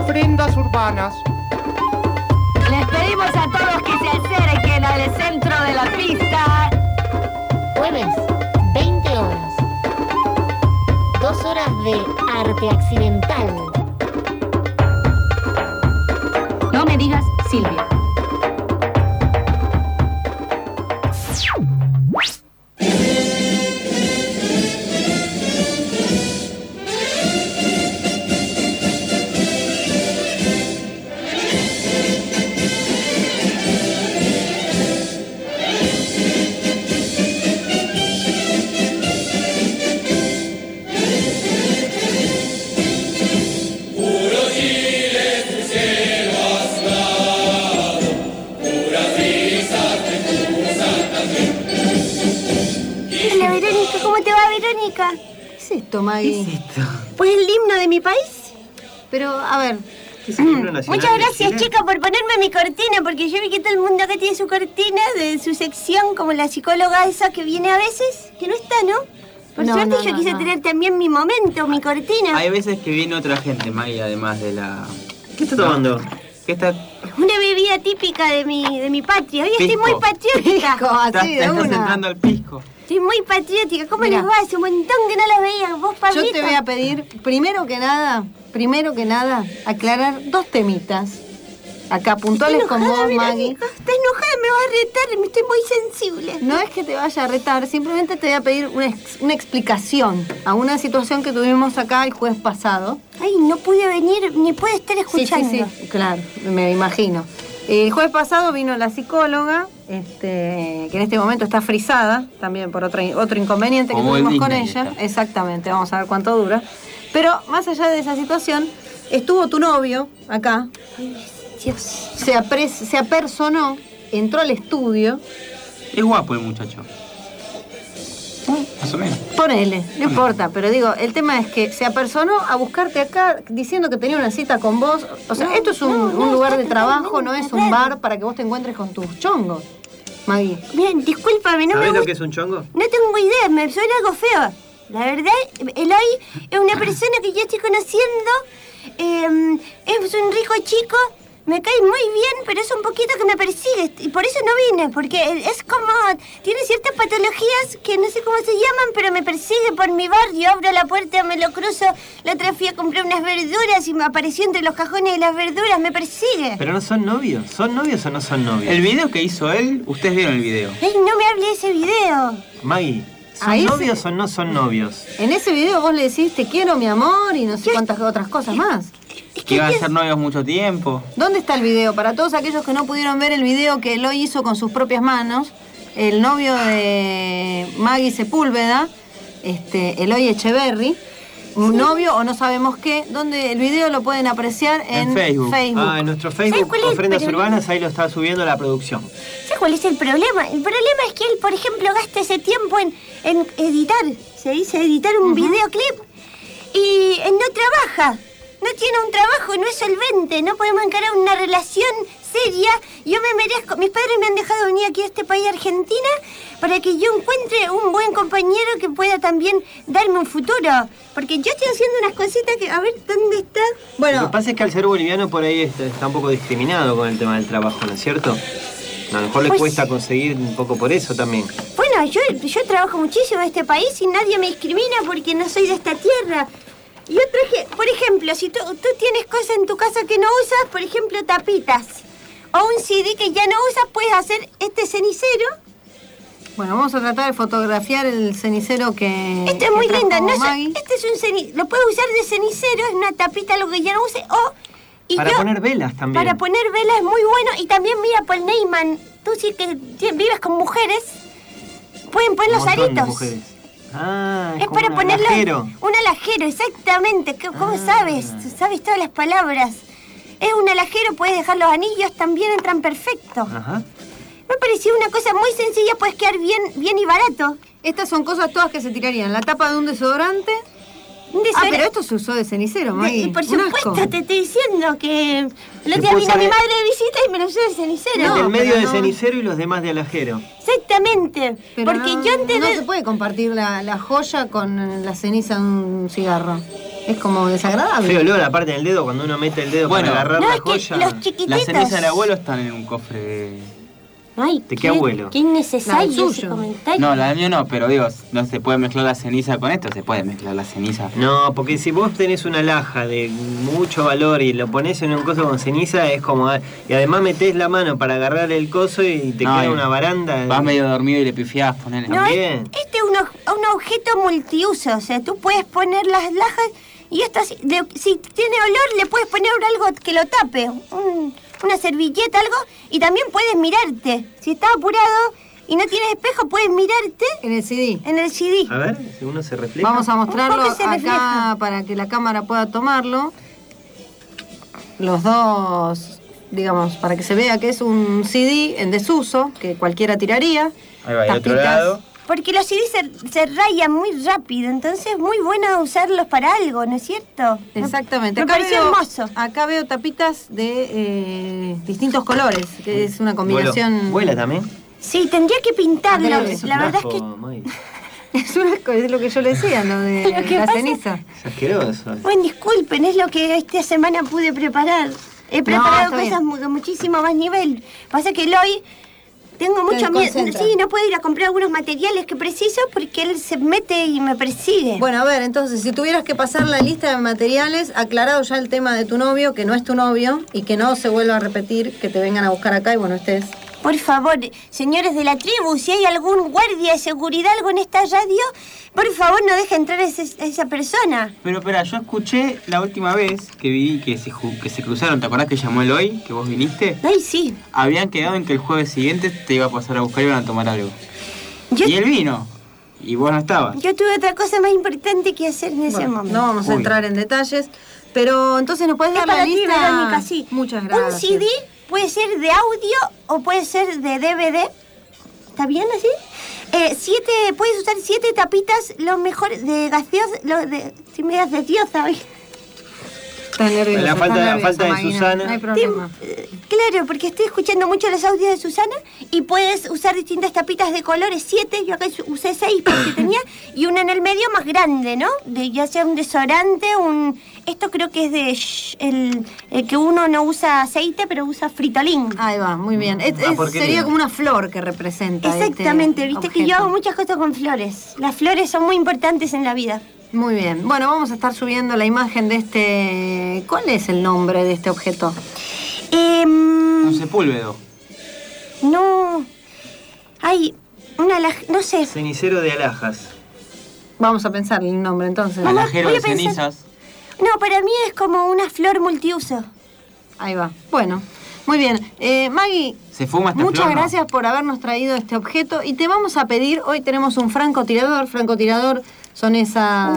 ofrendas urbanas. Les pedimos a todos que se acerquen al centro de la pista. Jueves, 20 horas. 2 horas de arte accidental. No me digas Silvia. ¿Qué es esto, Maggie? ¿Qué es esto? Pues el himno de mi país. Pero, a ver. ¿Qué es el himno nacional? Muchas gracias, chica, por ponerme mi cortina, porque yo vi que todo el mundo acá tiene su cortina de su sección, como la psicóloga esa que viene a veces, que no está, ¿no? Por suerte yo quise tener también mi momento, mi cortina. Hay veces que viene otra gente, Maggie, además de la... ¿Qué está tomando? ¿Qué está...? Una bebida típica de mi patria. Hoy estoy muy patriótica. Estás entrando al pisco. Estoy muy patriótica. ¿Cómo les va? Hace un montón que no los veía. ¿Vos, Pablito? Yo te voy a pedir, primero que nada, aclarar 2 temitas. Acá, puntuales con vos, Maggie. Estás enojada, me vas a retar, me estoy muy sensible. No es que te vaya a retar, simplemente te voy a pedir una explicación a una situación que tuvimos acá el jueves pasado. Ay, no pude venir, ni pude estar escuchando. Sí, claro, me imagino. El jueves pasado vino la psicóloga, que en este momento está frisada, también por otro inconveniente que tuvimos con ella. Está. Exactamente, vamos a ver cuánto dura. Pero más allá de esa situación, estuvo tu novio acá. Ay, Dios. Se apersonó, entró al estudio. Es guapo el muchacho. Más o menos. Ponele, no importa, pero digo, el tema es que se apersonó a buscarte acá diciendo que tenía una cita con vos. O sea, esto es un lugar de trabajo, no es un bar para que vos te encuentres con tus chongos, Maggie. Bien, discúlpame, no me ¿Sabés gusta. lo que es un chongo? No tengo idea, me suena algo feo. La verdad, Eloy es una persona que yo estoy conociendo. Es un rico chico. Me cae muy bien, pero es un poquito que me persigue. Y por eso no vine, porque es como... Tiene ciertas patologías que no sé cómo se llaman, pero me persigue por mi barrio. Abro la puerta, me lo cruzo. La otra fui a comprar unas verduras y me apareció entre los cajones de las verduras. Me persigue. Pero no son novios. ¿Son novios o no son novios? El video que hizo él, ustedes vieron el video. Ay, no me hable de ese video. Maggie, ¿son Ahí novios o no son novios? En ese video vos le decís te quiero, mi amor, y no sé cuántas otras cosas más. Que iban a ser novios mucho tiempo. ¿Dónde está el video? Para todos aquellos que no pudieron ver el video que Eloy hizo con sus propias manos, el novio de Maggie Sepúlveda, Eloy Echeverry, un novio o no sabemos qué, donde el video lo pueden apreciar en Facebook. Ah, en nuestro Facebook, cuál es el Ofrendas problema? Urbanas, ahí lo está subiendo la producción. ¿Sabes cuál es el problema? El problema es que él, por ejemplo, gasta ese tiempo en editar. Se dice editar un videoclip y no trabaja. No tiene un trabajo, no es solvente, no podemos encarar una relación seria. Yo me merezco, mis padres me han dejado venir aquí a este país, Argentina, para que yo encuentre un buen compañero que pueda también darme un futuro. Porque yo estoy haciendo unas cositas que, a ver, ¿dónde está? Lo que pasa es que al ser boliviano por ahí está un poco discriminado con el tema del trabajo, ¿no es cierto? A lo mejor le Pues- cuesta conseguir un poco por eso también. Bueno, yo trabajo muchísimo en este país y nadie me discrimina porque no soy de esta tierra. Yo traje, por ejemplo, si tú tienes cosas en tu casa que no usas, por ejemplo, tapitas, o un CD que ya no usas, puedes hacer este cenicero. Bueno, vamos a tratar de fotografiar el cenicero que... Este es muy trajo lindo, no sé, Maggie. este es un cenicero, lo puedes usar de cenicero, es una tapita, lo que ya no use, Para poner velas también. Para poner velas es muy bueno, y también mira, Paul Neyman, tú sí que vives con mujeres, pueden poner los Un montón de aritos. mujeres. Ah, Es como para un ponerlo. alajero. Un alajero, exactamente. ¿Cómo sabes? Sabes todas las palabras. Es un alajero, puedes dejar los anillos, también entran perfecto. Ajá. Me pareció una cosa muy sencilla, puedes quedar bien y barato. Estas son cosas todas que se tirarían. La tapa de un desodorante. Pero esto se usó de cenicero, Maggie. Y por Un asco. supuesto, te estoy diciendo que el otro día puede vino mi saber- madre de visita y me lo llevé de cenicero. El del medio pero de no. cenicero y los demás de alajero. Exactamente. Pero porque no, yo antes no de... se puede compartir la joya con la ceniza de un cigarro. Es como desagradable. Feo olor, aparte en el dedo, cuando uno mete el dedo Bueno. para agarrar No, la es que joya. los chiquititos. Las cenizas del abuelo están en un cofre. Ay, ¿De qué abuelo? Qué innecesario La del ese suyo. comentario. No, la del mío no, pero digo, no se puede mezclar la ceniza con esto, se puede mezclar la ceniza. No, porque si vos tenés una laja de mucho valor y lo pones en un coso con ceniza, es como... Y además metés la mano para agarrar el coso y te No, queda y una baranda. Vas medio dormido y le pifiás, ponele. No, También. este es un objeto multiuso. O sea, tú puedes poner las lajas y esto, si tiene olor, le puedes poner algo que lo tape. Una servilleta, algo. Y también puedes mirarte. Si estás apurado y no tienes espejo, puedes mirarte En el CD. en el CD. A ver, si uno se refleja. Vamos a mostrarlo Un poco se acá refleja. para que la cámara pueda tomarlo. Los dos, digamos, para que se vea que es un CD en desuso, que cualquiera tiraría. Ahí va, y otro Tapitas. lado. Porque los CDs se rayan muy rápido, entonces es muy bueno usarlos para algo, ¿no es cierto? Exactamente. Me pareció hermoso. Acá veo tapitas de distintos colores, que es una combinación. ¿Vuela también? Sí, tendría que pintarlo. Pero Eso La un verdad es asco, que... Maggie. Es lo que yo le decía, lo de Lo que la pasa- ceniza. Es asqueroso. Bueno, disculpen, es lo que esta semana pude preparar. He No, preparado está cosas bien. de muchísimo más nivel. Pasa que hoy tengo mucho miedo. desconcentra. Sí, no puedo ir a comprar algunos materiales que preciso porque él se mete y me persigue. Bueno, a ver, entonces, si tuvieras que pasar la lista de materiales, aclarado ya el tema de tu novio, que no es tu novio, y que no se vuelva a repetir, que te vengan a buscar acá y bueno, estés... Por favor, señores de la tribu, si hay algún guardia de seguridad, algo en esta radio, por favor no deje entrar a esa persona. Pero espera, yo escuché la última vez que vi que se cruzaron, ¿te acordás que llamó Eloy, que vos viniste? Ay, sí. Habían quedado en que el jueves siguiente te iba a pasar a buscar y iban a tomar algo. Yo, Y él vino, y vos no estabas. yo tuve otra cosa más importante que hacer en ese Bueno, momento. no vamos a Uy. entrar en detalles, pero entonces nos puedes Es dar la para ti, lista. Verónica, sí. Muchas gracias. Un CD puede ser de audio o puede ser de DVD. ¿Está bien así? Puedes usar 7 tapitas, lo mejor de gaseosa, si me das gaseosa hoy. Estás nerviosa, La falta- estás la nerviosa, falta de Maggie, Susana. No hay problema. Claro, porque estoy escuchando mucho los audios de Susana y puedes usar distintas tapitas de colores, 7, yo acá usé 6 porque tenía, y una en el medio más grande, ¿no? Ya sea un desodorante, esto creo que es de el que uno no usa aceite, pero usa fritolín. Ahí va, muy bien. porquería. Sería como una flor que representa. Exactamente, este viste que yo objeto. hago muchas cosas con flores. Las flores son muy importantes en la vida. Muy bien. Bueno, vamos a estar subiendo la imagen de este... ¿Cuál es el nombre de este objeto? Un sepúlvedo. No. Hay no sé. Cenicero de alhajas. Vamos a pensar el nombre entonces. Mamá, Alajero voy de a pensar. cenizas. No, para mí es como una flor multiuso. Ahí va. Bueno, muy bien. Maggie, ¿Se fuma esta muchas flor, no? gracias por habernos traído este objeto y te vamos a pedir, hoy tenemos un francotirador. Francotirador son esa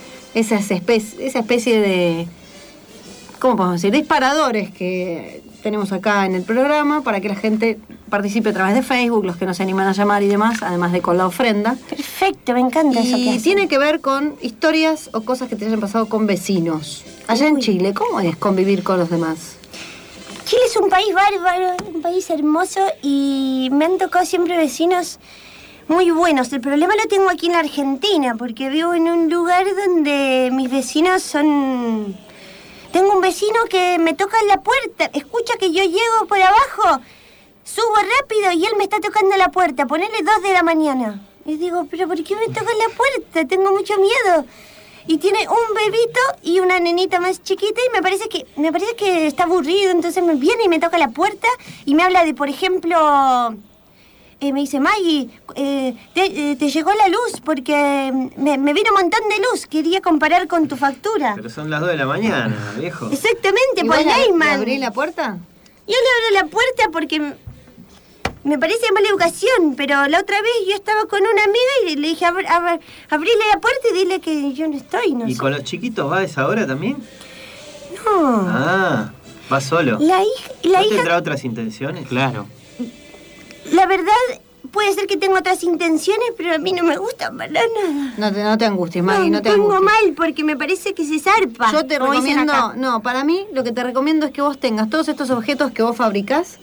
especie de, ¿cómo podemos decir? Disparadores que tenemos acá en el programa para que la gente participe a través de Facebook, los que no se animan a llamar y demás, además de con la ofrenda. Perfecto, me encanta eso que Y hacen. tiene que ver con historias o cosas que te hayan pasado con vecinos. Allá en Chile, ¿cómo es convivir con los demás? Chile es un país bárbaro, un país hermoso y me han tocado siempre vecinos muy buenos. El problema lo tengo aquí en la Argentina porque vivo en un lugar donde mis vecinos son... Tengo un vecino que me toca en la puerta, escucha que yo llego por abajo, subo rápido y él me está tocando la puerta, ponele 2 de la mañana. Y digo, pero ¿por qué me toca la puerta? Tengo mucho miedo. Y tiene un bebito y una nenita más chiquita y me parece que está aburrido, entonces me viene y me toca la puerta y me habla de, por ejemplo, me dice, Maggie, te llegó la luz porque me vino un montón de luz, quería comparar con tu factura. Pero son las 2 de la mañana, viejo. Exactamente, ¿Y por vos le Neyman. abrís la puerta? Yo le abro la puerta porque me parece mala educación, pero la otra vez yo estaba con una amiga y le dije, abrile la puerta y dile que yo no estoy, no ¿Y sé. con los chiquitos va a esa hora también? No. Ah, va solo. La ¿No hija, tendrá otras intenciones? Claro. la verdad, puede ser que tenga otras intenciones, pero a mí no me gusta para nada. No te angusties, Maggie, no te me pongo angusties. mal porque me parece que se zarpa. Yo te como dicen recomiendo, acá. no, para mí lo que te recomiendo es que vos tengas todos estos objetos que vos fabricás,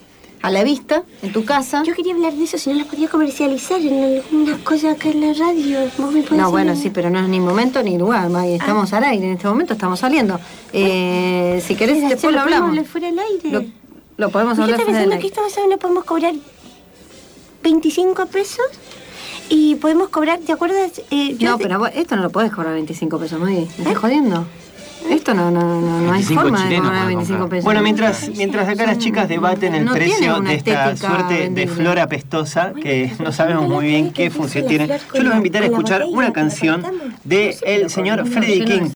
a la vista, en tu casa. Yo quería hablar de eso, si no las podía comercializar en algunas cosas acá en la radio. ¿Vos me podés No, bueno, ayudar? sí, pero no es ni momento ni lugar, Maggie. Estamos al aire, en este momento estamos saliendo. Si querés, Pero después lo podemos hablamos. hablar fuera del aire. Lo podemos Yo hablar estaba fuera del pensando que aire. esta vez no podemos cobrar 25 pesos y podemos cobrar, ¿te acuerdas? No, pero vos, esto no lo podés cobrar 25 pesos, Maggie. ¿Me estás jodiendo? Esto no hay 25 forma de chilenos cobrar podés 25 comprar. pesos. Bueno, mientras acá las chicas debaten el No tiene precio una de esta estética suerte de vendible. flor apestosa, que no sabemos muy bien qué función tiene, yo los voy a invitar a escuchar una canción de el señor Freddie King.